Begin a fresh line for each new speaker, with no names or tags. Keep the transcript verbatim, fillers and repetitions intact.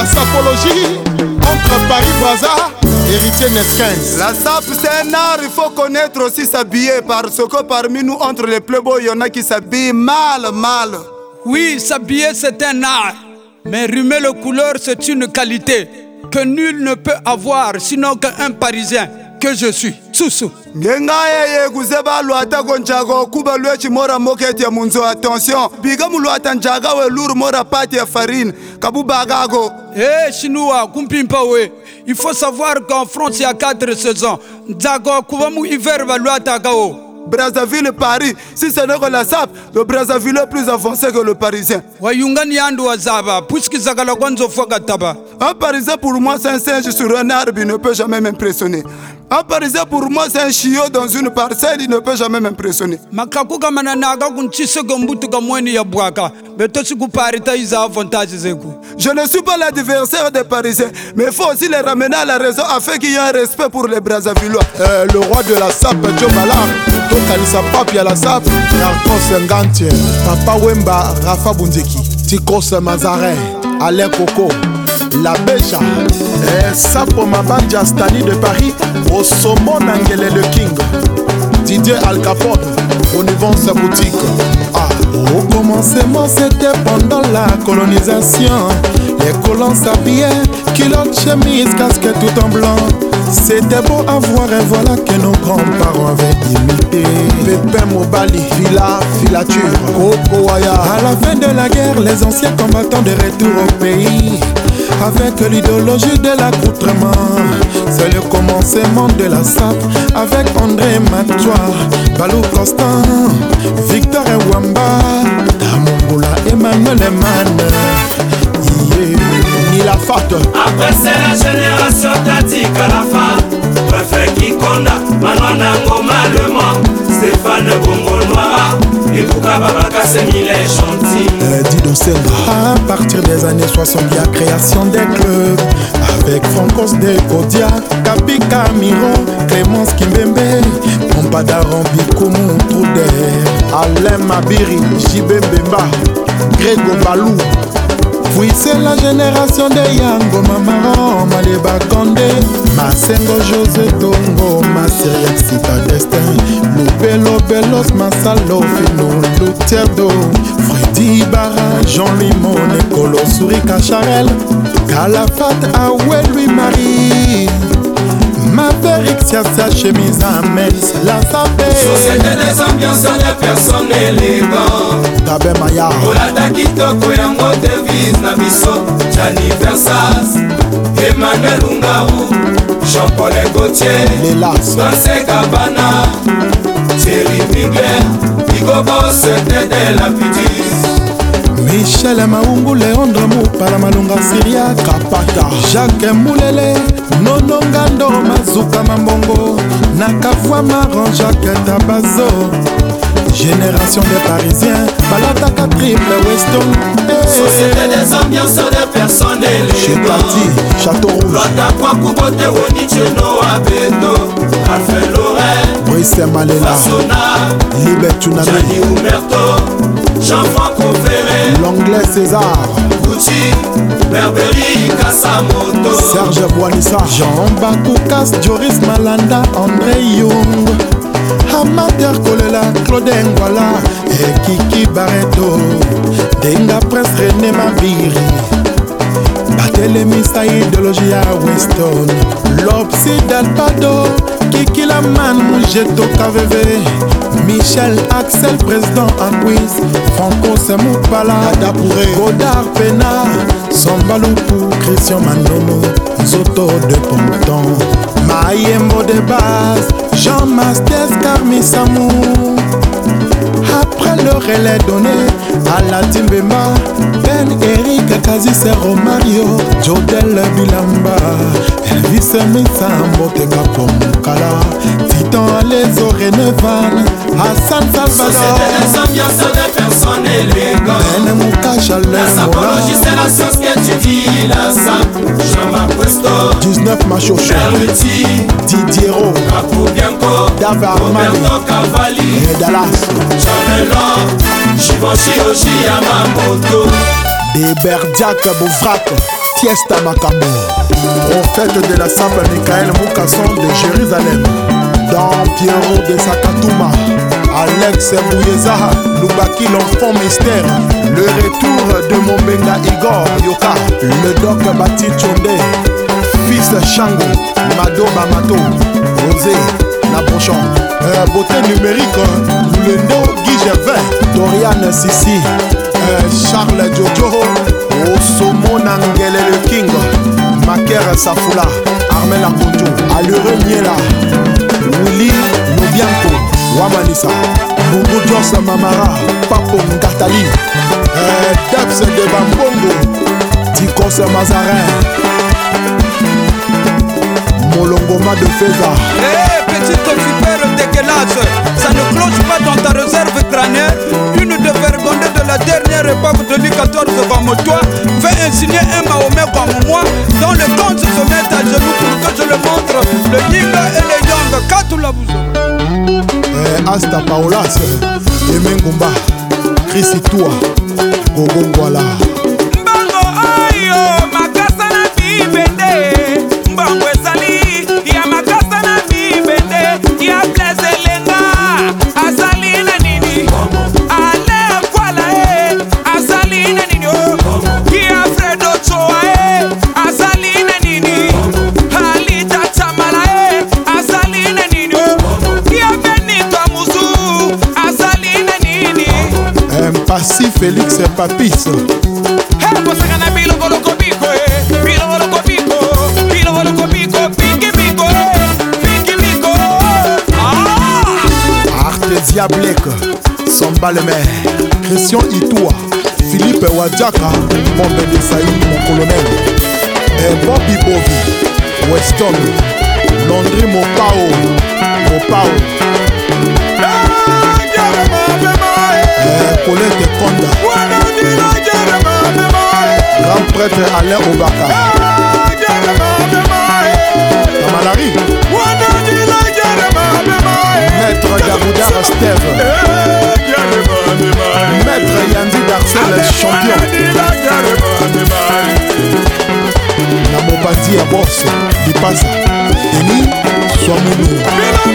La sapologie entre Paris-Brazza, héritier Nesquins.
La sape c'est un art, il faut connaître aussi s'habiller. Parce que parmi nous, entre les playboys, il y en a qui s'habillent mal, mal.
Oui, s'habiller c'est un art. Mais rimer le couleur c'est une qualité que nul ne peut avoir, sinon qu'un Parisien que je suis. Soussou.
Attention, biga muluata njaga we lourd mora pati ya farine kabu bagago.
Eh chinois, kumpimpa we. Il faut savoir qu'en France il y a quatre saisons. Nzago kubamu hiver valuata gao.
Brazzaville et Paris, si ce n'est que la sape, le Brazzaville est plus avancé que le Parisien. Un Parisien pour moi c'est un singe sur un arbre, il ne peut jamais m'impressionner. Un Parisien pour moi c'est un chiot dans une parcelle, il ne peut jamais m'impressionner. Je ne suis pas l'adversaire des Parisiens, mais il faut aussi les ramener à la raison afin qu'il y ait un respect pour les Brazzavillois.
Euh, le roi de la sape, Joe Ballard, Tokalisa Papi à la sape, Narcos Ngantier, Papa Wemba, Rafa Bundeki, Tikos Mazarin, Alain Coco, La Beja, eh, Sapo Mabanja Stani de Paris, Osomon Angele le King, Didier Al Capone, on y vend sa boutique. Ah. Au commencement c'était pendant la colonisation. Les colons s'habillaient, culottes, chemises, casquettes tout en blanc. C'était beau à voir et voilà que nos grands-parents avaient imité. Pépin Mobali, Villa, Filature, Coco Waya. À la fin de la guerre, les anciens combattants de retour au pays. Avec l'idéologie de l'accoutrement, c'est le commencement de la sape. Avec André Matois, Balou Constant, Victor et Wamba, Tamongula, Emmanuel Eman, yeah. Ni la fat.
Après c'est la génération Tati Kalafa, Préfet Kikonda, Manwana Ngoma Le Mans, Stéphane Bongo Noir, et Boukababa Kassemile Chanty.
Euh, dis donc c'est à partir des années soixante, il y a création des clubs. Avec Francos de Kodia, Kapi Camiro, Clémence Kimbembe, Pompadaron Bikoumou Troudé, Alain Mabiri, Jibé Bemba, Grégo Balou. Oui, c'est la génération de Yango, Mamaron, Maleba Kondé, Masengo José Tongo, Massiriak Sita Destin, Loubelo Belos, Massalo Fino, Loutierdo, Freddy Barra, Jean-Louis Moné, Kolo Souri Kacharel, Calafat Aoué Louis Marie, Maverick Siassa chemise à Metz, la sapé.
Société des ambiances des personnes élégantes.
Gabé Maya.
Olata Kitoko yango devise na biso, Gianni Versace, Emmanuel Ungaru, Jean-Paul Gaultier,
Lélas,
Francais Cabana, Thierry Mugler, Igo Boss de la Pitis.
Michel Maungu, Léandre Moupala Malunga Syria, Kapata, Jacques Moulele, Nono Ngando, Mazuka Mambongo, Nakavwa Maran, Jacques Tabazo. Génération des Parisiens, Balataka Triple Weston. Hey.
Société des ambiances des personnes élégantes.
Chez Parti, Château Rouge.
Lota Kwakubote Wonicheno Abeto, Alfred Lorraine,
Brice Malela,
Fassona,
Libet Tunami,
Gianni Humerto, Jean-Franco Ferré,
l'anglais César,
Gucci, Berberi, Kassamoto,
Serge Boanissa, Jean Bakoukas, Joris Malanda, André Young, Amateur Kolela, Claude Ngwala, et Kiki Barreto, Denga Presse René Mabiri, Barthélemy Saïd de Logia Weston, Lopsy Dalpado, Kiki Laman, Moujeto K V V, Michel Axel, président Anguis, Franco Semoupala, Dapouré, Godard Pena, Sambaloukou, Christian Manono, Zoto de Ponton, Mayembo de base, Jean Mastes, Carmi Samou. Après le relais donné à la Timbemba, Ben Eric, Kazi Romario, Jodel Bilamba, Elvis Misambo, Tega Pomukala, Titan Alezo Renevan, Hassan Salvador.
Société des ambiances des personnes élégantes.
Ben Mouka Chalem,
la sapologie c'est la science qu'étudie la sape. Jean-Marc Presto,
dix-neuf Machocho,
Berluti,
Didier Ro,
Capo Bianco,
David Armani,
Roberto Cavalli,
et Dallas,
Jean-Melon, Givenchy Oji Yamamoto,
des Berdiak Bouvrak, Fiesta Makambo. Prophète de la Sape Michael Moukasson de Jérusalem. Dans Pierrot de Sakatouma. Alex Bouyeza, Lubaki l'enfant mystère. Le retour de Mombenga Igor Yoka. Le doc Bati Tchonde. Fils Shango, Mado Bamato. Rosé, Napochon. Euh, beauté numérique, Lendo Guy Gervais. Dorian Sissi. Euh, Charles Jojo. Osomo Nangele le King. Maker Safula. Armel Akonjo. Allure Miela. Willy Nobianko. Wamanisa, Bungu Joss Mamara, Papo Ngatali, euh, Debs de Bambongo, Tikos Mazarin, Molongoma de Feza.
Eh, petite super dégueulasse, ça ne cloche pas dans ta réserve crânienne. Une de vergondée de la dernière époque de Louis quatorze comme toi fait insigner un Mahomet comme moi, dont le compte se met à genoux pour que je le montre. Le yin et le yang, Katou la bousou.
Asta Paolas, Emengumba, Chrisitua, Gogongwala.
Mbango ayo, makasa na bibende. Mbango esali, ya makasa na bibende. Ya blesse lenga, asali na nini. Ale kwala e, asali na nini o. Ya Fredo choa e, asali na nini. Halita chamala e, asali na nini o. Ya Benito Musu, asali na nini.
Impassi Félix Papis.
Help us a bilo bolo copico, bilo bolo copico, bilo bolo copico, pinky pico, pinky pico. Ah!
Artesia Blake, Samba le maire. Christian Itoua, Philippe Wadjaka, Bombe de Saïd, mon colonel. Et Bobby Bobby, Weston, Landry Mopao, Mopao. Et Colette Konda. Grand prêtre Alain Obaka. Tamalari. Maître Gaboudar Steve. Maître Yandi Darcel champion. Namopati à boss. Dipasa. Denis Soamoulou.